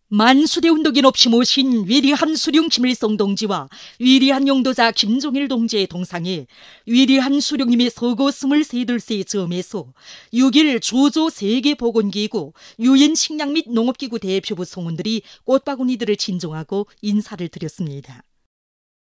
만수대 운동인 없이 모신 위리한 수령 김일성 동지와 위리한 용도자 김종일 동지의 동상에 위리한 수령님의 서거 23돌세의 점에서 6일 조조 세계보건기구 유엔식량 및 농업기구 대표부 성원들이 꽃바구니들을 진정하고 인사를 드렸습니다.